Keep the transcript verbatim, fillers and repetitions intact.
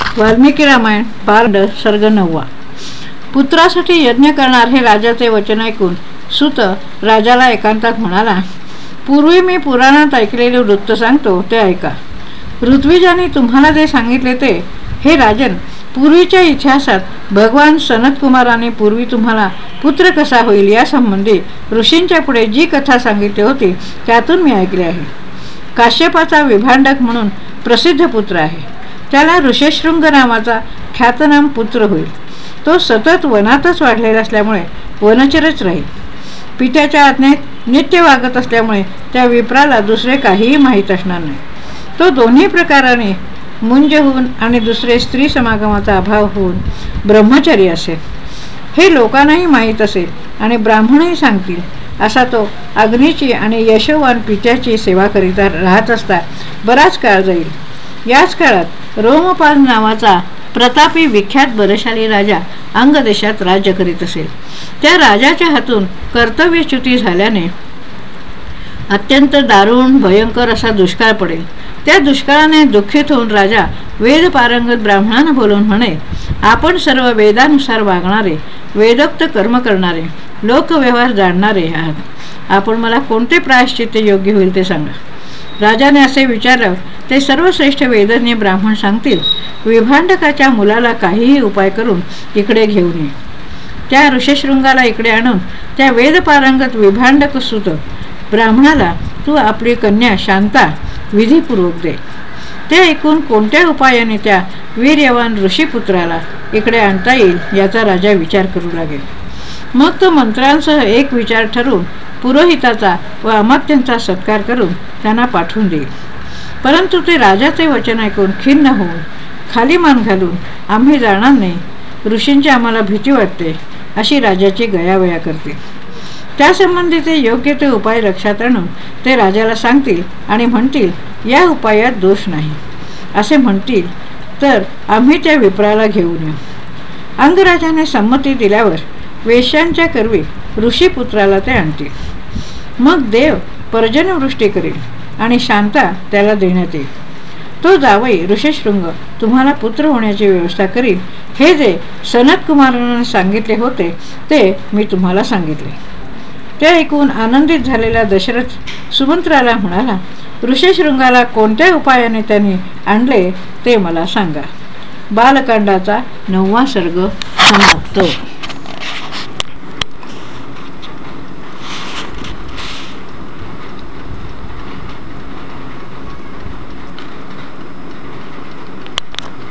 Valmiki Ramayana part सर्ग नववा. पुत्रासाठी यज्ञ करणार हे राजाचे वचन ऐकून सूत राजाला एकांतात म्हणाला, पूर्वी मी पुराणात ऐकलेले वृत्त सांगतो ते ऐका. ऋत्विजाने तुम्हाला जे सांगितले ते, हे राजन, पूर्वीच्या इतिहासात भगवान सनत कुमाराने पूर्वी तुम्हाला पुत्र कसा होईल या संबंधी ऋषींच्या पुढे जी कथा सांगितली होती त्यातून मी ऐकले आहे. काश्यपाचा विभांडक म्हणून प्रसिद्ध पुत्र आहे. त्याला ऋषशृंग नावाचा ख्यातनाम पुत्र होईल. तो सतत वनातच वाढलेला असल्यामुळे वनचरच राहील. पित्याच्या आज्ञेत नित्य वागत असल्यामुळे त्या विप्राला दुसरे काहीही माहीत असणार नाही. तो दोन्ही प्रकाराने मुंज होऊन आणि दुसरे स्त्री समागमाचा अभाव होऊन ब्रह्मचारी असेल हे लोकांनाही माहीत असेल आणि ब्राह्मणही सांगतील असा तो अग्नीची आणि यशोवान पित्याची सेवा करीता राहत असता बराच काळ जाईल. याच काळात रोमपाल नावाचा प्रतापी विख्यात बलशाली राजा अंग देशात राज्य करीत असेल. त्या राजाच्या हातून कर्तव्यच्युती झाल्याने अत्यंत दारुण भयंकर असा दुष्काळ पडेल. त्या दुष्काळाने दुःखित होऊन राजा वेद पारंगत ब्राह्मणांना बोलून म्हणे, आपण सर्व वेदानुसार वागणारे, वेदोक्त कर्म करणारे, लोकव्यवहार जाणणारे आहात. आपण मला कोणते प्रायश्चित्त योग्य होईल ते सांगा. राजाने असे विचारल्यावर ते सर्वश्रेष्ठ वेदज्ञ ब्राह्मण सांगतील, विभांडकाच्या मुलाला काहीही उपाय करून इकडे घेऊन ये. त्या ऋषशृंगाला इकडे आणून त्या वेदपारंगत विभांडक सुत ब्राह्मणाला तू आपली कन्या शांता विधीपूर्वक दे. ते ऐकून कोणत्या उपायाने त्या वीर्यवान ऋषीपुत्राला इकडे आणता येईल याचा राजा विचार करू लागेल. मग तो मंत्र्यांसह एक विचार ठरवून पुरोहिताचा व अमात्यांचा सत्कार करून त्यांना पाठवून देईल. परंतु ते राजाचे वचन ऐकून खिन्न होऊन खाली मान घालून, आम्ही जाणार नाही, ऋषींची आम्हाला भीती वाटते अशी राजाची गयावया करतील. त्यासंबंधी ते योग्य ते उपाय लक्षात आणून ते राजाला सांगतील आणि म्हणतील, या उपायात दोष नाही. असे म्हणतील तर आम्ही त्या विप्राला घेऊन येऊ. अंगराजाने संमती दिल्यावर वेश्यांच्या करवी ऋषीपुत्राला ते आणतील. मग देव पर्जन्यवृष्टी करेल आणि शांता त्याला देण्यात येईल. तो जावई ऋषशृंग तुम्हाला पुत्र होण्याची व्यवस्था करील. हे जे सनत कुमाराने सांगितले होते ते मी तुम्हाला सांगितले. ते ऐकून आनंदित झालेला दशरथ सुमंत्राला म्हणाला, ऋषशृंगाला कोणत्या उपायाने त्यांनी आणले ते मला सांगा. बालकांडाचा नववा सर्ग समाप्त.